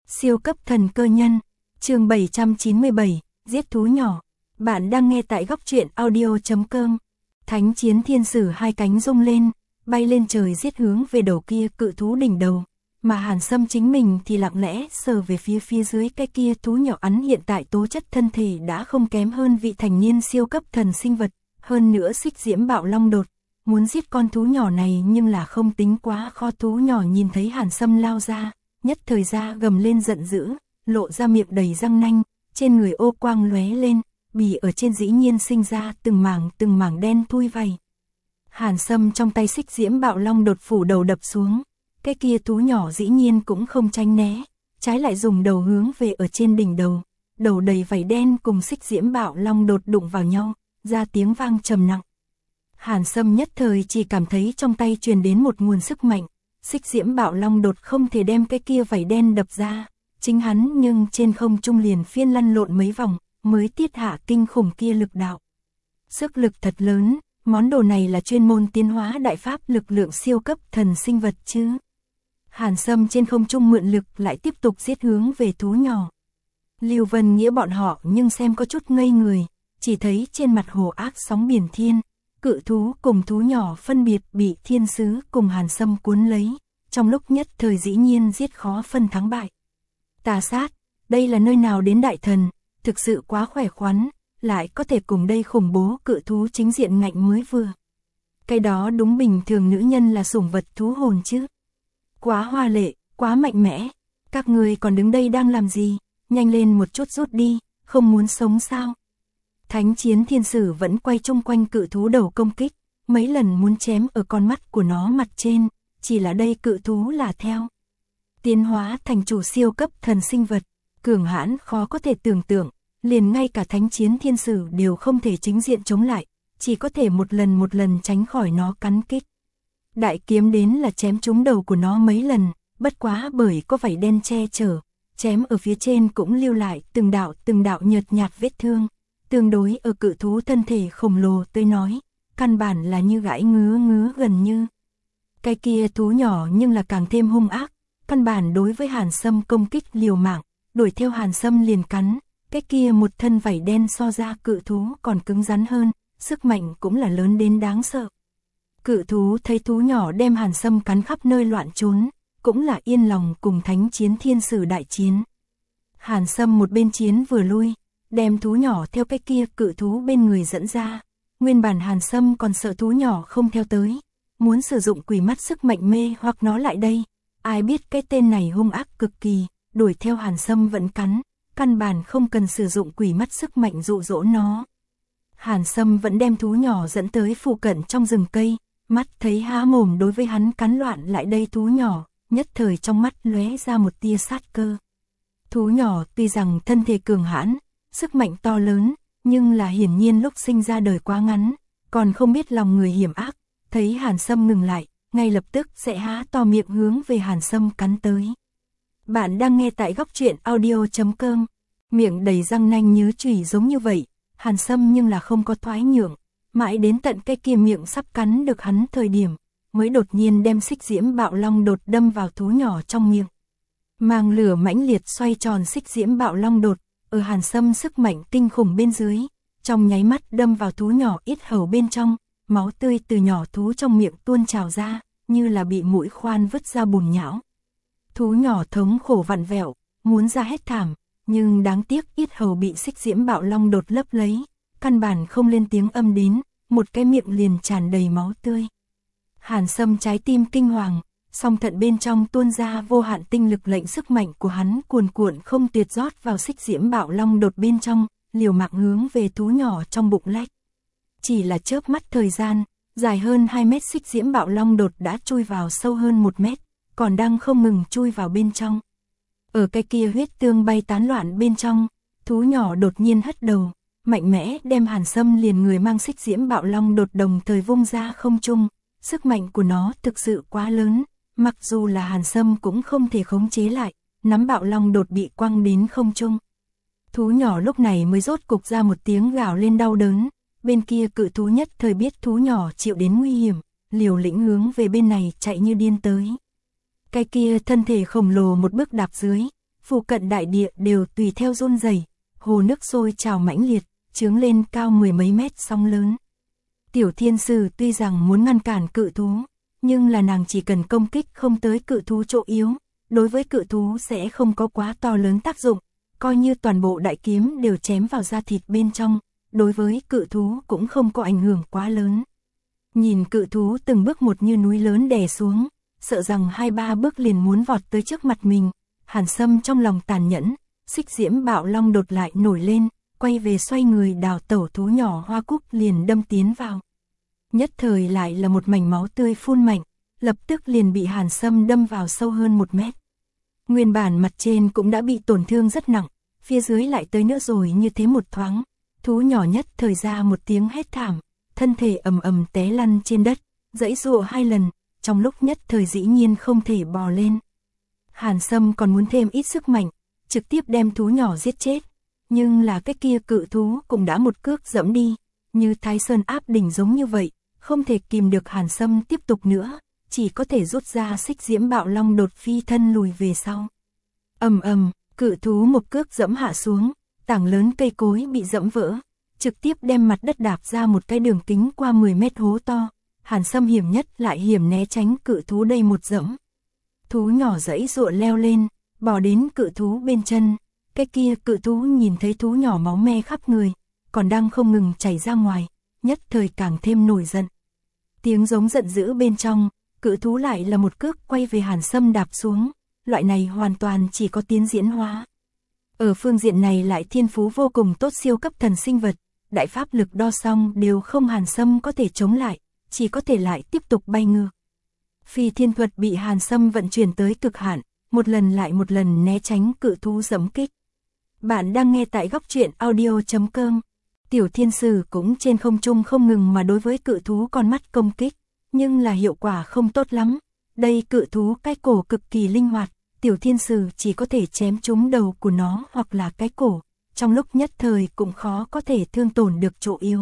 Siêu cấp thần cơ nhân, chương 797, giết thú nhỏ. Bạn đang nghe tại góc truyện audio.com. Thánh chiến thiên sử hai cánh rung lên, bay lên trời giết hướng về đầu kia cự thú đỉnh đầu. Mà Hàn Sâm chính mình thì lặng lẽ sờ về phía dưới cái kia thú nhỏ ắn hiện tại tố chất thân thể đã không kém hơn vị thành niên siêu cấp thần sinh vật. Hơn nữa xích diễm bạo long đột, muốn giết con thú nhỏ này nhưng là không tính quá khó. Thú nhỏ nhìn thấy Hàn Sâm lao ra, nhất thời ra gầm lên giận dữ, lộ ra miệng đầy răng nanh, trên người ô quang lóe lên, bì ở trên dĩ nhiên sinh ra từng mảng đen thui vầy. Hàn Sâm trong tay xích diễm bạo long đột phủ đầu đập xuống, cái kia thú nhỏ dĩ nhiên cũng không tránh né, trái lại dùng đầu hướng về ở trên đỉnh đầu, đầu đầy vảy đen cùng xích diễm bạo long đột đụng vào nhau, ra tiếng vang trầm nặng. Hàn Sâm nhất thời chỉ cảm thấy trong tay truyền đến một nguồn sức mạnh, xích diễm bạo long đột không thể đem cái kia vảy đen đập ra, chính hắn nhưng trên không trung liền phiên lăn lộn mấy vòng, mới tiết hạ kinh khủng kia lực đạo. Sức lực thật lớn, món đồ này là chuyên môn tiến hóa đại pháp lực lượng siêu cấp thần sinh vật chứ. Hàn Sâm trên không trung mượn lực lại tiếp tục giết hướng về thú nhỏ. Lưu Vân Nghĩa bọn họ nhưng xem có chút ngây người, chỉ thấy trên mặt hồ ác sóng biển thiên, cự thú cùng thú nhỏ phân biệt bị thiên sứ cùng Hàn Sâm cuốn lấy, trong lúc nhất thời dĩ nhiên giết khó phân thắng bại. Tà sát, đây là nơi nào đến đại thần, thực sự quá khỏe khoắn, lại có thể cùng đây khủng bố cự thú chính diện ngạnh mới vừa. Cái đó đúng bình thường nữ nhân là sủng vật thú hồn chứ. Quá hoa lệ, quá mạnh mẽ, các người còn đứng đây đang làm gì, nhanh lên một chút rút đi, không muốn sống sao. Thánh chiến thiên sử vẫn quay chung quanh cự thú đầu công kích, mấy lần muốn chém ở con mắt của nó mặt trên, chỉ là đây cự thú là theo tiến hóa thành chủ siêu cấp thần sinh vật, cường hãn khó có thể tưởng tượng, liền ngay cả thánh chiến thiên sử đều không thể chính diện chống lại, chỉ có thể một lần tránh khỏi nó cắn kích. Đại kiếm đến là chém trúng đầu của nó mấy lần, bất quá bởi có vảy đen che chở, chém ở phía trên cũng lưu lại từng đạo nhợt nhạt vết thương. Tương đối ở cự thú thân thể khổng lồ tới nói, căn bản là như gãi ngứa gần như. Cái kia thú nhỏ nhưng là càng thêm hung ác, căn bản đối với Hàn Sâm công kích liều mạng, đuổi theo Hàn Sâm liền cắn, cái kia một thân vảy đen so ra cự thú còn cứng rắn hơn, sức mạnh cũng là lớn đến đáng sợ. Cự thú thấy thú nhỏ đem Hàn Sâm cắn khắp nơi loạn trốn, cũng là yên lòng cùng thánh chiến thiên sử đại chiến. Hàn Sâm một bên chiến vừa lui, đem thú nhỏ theo cái kia cự thú bên người dẫn ra. Nguyên bản Hàn Sâm còn sợ thú nhỏ không theo tới, muốn sử dụng quỷ mắt sức mạnh mê hoặc nó lại đây. Ai biết cái tên này hung ác cực kỳ, đuổi theo Hàn Sâm vẫn cắn, căn bản không cần sử dụng quỷ mắt sức mạnh dụ dỗ nó. Hàn Sâm vẫn đem thú nhỏ dẫn tới phụ cận trong rừng cây, mắt thấy há mồm đối với hắn cắn loạn lại đây thú nhỏ, nhất thời trong mắt lóe ra một tia sát cơ. Thú nhỏ tuy rằng thân thể cường hãn, sức mạnh to lớn, nhưng là hiển nhiên lúc sinh ra đời quá ngắn, còn không biết lòng người hiểm ác, thấy Hàn Sâm ngừng lại, ngay lập tức sẽ há to miệng hướng về Hàn Sâm cắn tới. Bạn đang nghe tại góc truyện audio.com, miệng đầy răng nanh như chùy giống như vậy, Hàn Sâm nhưng là không có thoái nhượng, mãi đến tận cái kia miệng sắp cắn được hắn thời điểm, mới đột nhiên đem xích diễm bạo long đột đâm vào thú nhỏ trong miệng. Mang lửa mãnh liệt xoay tròn xích diễm bạo long đột, ở Hàn Sâm sức mạnh kinh khủng bên dưới, trong nháy mắt đâm vào thú nhỏ yết hầu bên trong, máu tươi từ nhỏ thú trong miệng tuôn trào ra, như là bị mũi khoan vứt ra bùn nhão. Thú nhỏ thống khổ vặn vẹo, muốn ra hết thảm, nhưng đáng tiếc yết hầu bị xích diễm bạo long đột lấp lấy, căn bản không lên tiếng âm đến, một cái miệng liền tràn đầy máu tươi. Hàn Sâm trái tim kinh hoàng, song thận bên trong tuôn ra vô hạn tinh lực, lệnh sức mạnh của hắn cuồn cuộn không tuyệt rót vào xích diễm bạo long đột bên trong, liều mạng hướng về thú nhỏ trong bụng lách. Chỉ là chớp mắt thời gian, dài hơn 2 mét xích diễm bạo long đột đã chui vào sâu hơn 1 mét, còn đang không ngừng chui vào bên trong. Ở cái kia huyết tương bay tán loạn bên trong, thú nhỏ đột nhiên hất đầu, mạnh mẽ đem Hàn Sâm liền người mang xích diễm bạo long đột đồng thời vung ra không trung. Sức mạnh của nó thực sự quá lớn, mặc dù là Hàn Sâm cũng không thể khống chế lại, nắm bạo long đột bị quăng đến không trung. Thú nhỏ lúc này mới rốt cục ra một tiếng gào lên đau đớn, bên kia cự thú nhất thời biết thú nhỏ chịu đến nguy hiểm, liều lĩnh hướng về bên này chạy như điên tới. Cái kia thân thể khổng lồ một bước đạp dưới, Phụ cận đại địa đều tùy theo run rẩy, hồ nước sôi trào mãnh liệt, chướng lên cao mười mấy mét sóng lớn. Tiểu thiên sử tuy rằng muốn ngăn cản cự thú, nhưng là nàng chỉ cần công kích không tới cự thú chỗ yếu, đối với cự thú sẽ không có quá to lớn tác dụng, coi như toàn bộ đại kiếm đều chém vào da thịt bên trong, đối với cự thú cũng không có ảnh hưởng quá lớn. Nhìn cự thú từng bước một như núi lớn đè xuống, sợ rằng 2-3 bước liền muốn vọt tới trước mặt mình, Hàn Sâm trong lòng tàn nhẫn, xích diễm bạo long đột lại nổi lên, quay về xoay người đào tẩu thú nhỏ Hoa Cúc liền đâm tiến vào. Nhất thời lại là một mảnh máu tươi phun mạnh, lập tức liền bị Hàn Sâm đâm vào sâu hơn 1 mét. Nguyên bản mặt trên cũng đã bị tổn thương rất nặng, phía dưới lại tới nữa rồi như thế một thoáng, thú nhỏ nhất thời ra một tiếng hét thảm, thân thể ầm ầm té lăn trên đất, giãy giụa 2 lần, trong lúc nhất thời dĩ nhiên không thể bò lên. Hàn Sâm còn muốn thêm ít sức mạnh, trực tiếp đem thú nhỏ giết chết, nhưng là cái kia cự thú cũng đã một cước dẫm đi, như Thái Sơn áp đỉnh giống như vậy, không thể kìm được Hàn Sâm tiếp tục nữa, chỉ có thể rút ra xích diễm bạo long đột phi thân lùi về sau. Ầm ầm, cự thú một cước dẫm hạ xuống, tảng lớn cây cối bị dẫm vỡ, trực tiếp đem mặt đất đạp ra một cái đường kính qua 10 mét hố to. Hàn Sâm hiểm nhất lại hiểm né tránh cự thú đây một dẫm. Thú nhỏ giãy giụa leo lên, bò đến cự thú bên chân, cái kia cự thú nhìn thấy thú nhỏ máu me khắp người, còn đang không ngừng chảy ra ngoài, nhất thời càng thêm nổi giận. Tiếng giống giận dữ bên trong, cự thú lại là một cước quay về Hàn Sâm đạp xuống, loại này hoàn toàn chỉ có tiến diễn hóa. Ở phương diện này lại thiên phú vô cùng tốt siêu cấp thần sinh vật, đại pháp lực đo xong đều không Hàn Sâm có thể chống lại, chỉ có thể lại tiếp tục bay ngược. Phi thiên thuật bị Hàn Sâm vận chuyển tới cực hạn, một lần lại một lần né tránh cự thú giẫm kích. Bạn đang nghe tại góc truyện audio.com. Tiểu thiên sử cũng trên không trung không ngừng mà đối với cự thú con mắt công kích, nhưng là hiệu quả không tốt lắm. Đây cự thú cái cổ cực kỳ linh hoạt, tiểu thiên sử chỉ có thể chém trúng đầu của nó hoặc là cái cổ, trong lúc nhất thời cũng khó có thể thương tổn được chỗ yếu.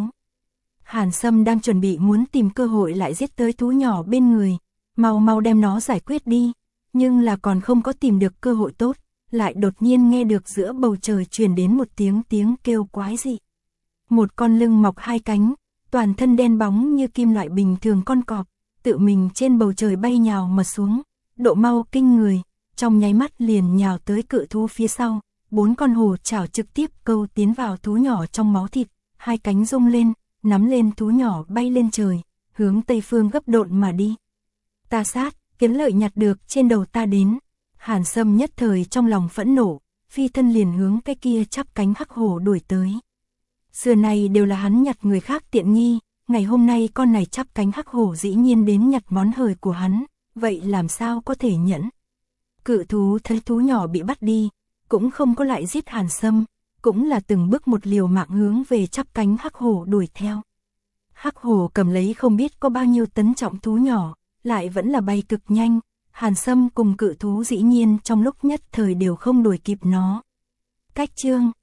Hàn Sâm đang chuẩn bị muốn tìm cơ hội lại giết tới thú nhỏ bên người, mau đem nó giải quyết đi, nhưng là còn không có tìm được cơ hội tốt, lại đột nhiên nghe được giữa bầu trời truyền đến một tiếng kêu quái dị. Một con lưng mọc 2 cánh, toàn thân đen bóng như kim loại bình thường con cọp, tự mình trên bầu trời bay nhào mà xuống, độ mau kinh người, trong nháy mắt liền nhào tới cự thú phía sau, 4 con hổ chảo trực tiếp câu tiến vào thú nhỏ trong máu thịt, 2 cánh rung lên, nắm lên thú nhỏ bay lên trời, hướng tây phương gấp độn mà đi. Ta sát, kiếm lợi nhặt được trên đầu ta đến. Hàn Sâm nhất thời trong lòng phẫn nộ, phi thân liền hướng cái kia chắp cánh hắc hổ đuổi tới. Xưa này đều là hắn nhặt người khác tiện nghi, ngày hôm nay con này chắp cánh hắc hổ dĩ nhiên đến nhặt món hời của hắn, vậy làm sao có thể nhẫn. Cự thú thấy thú nhỏ bị bắt đi, cũng không có lại giết Hàn Sâm, cũng là từng bước một liều mạng hướng về chắp cánh hắc hổ đuổi theo. Hắc hổ cầm lấy không biết có bao nhiêu tấn trọng thú nhỏ, lại vẫn là bay cực nhanh, Hàn Sâm cùng cự thú dĩ nhiên trong lúc nhất thời đều không đuổi kịp nó. Cách chương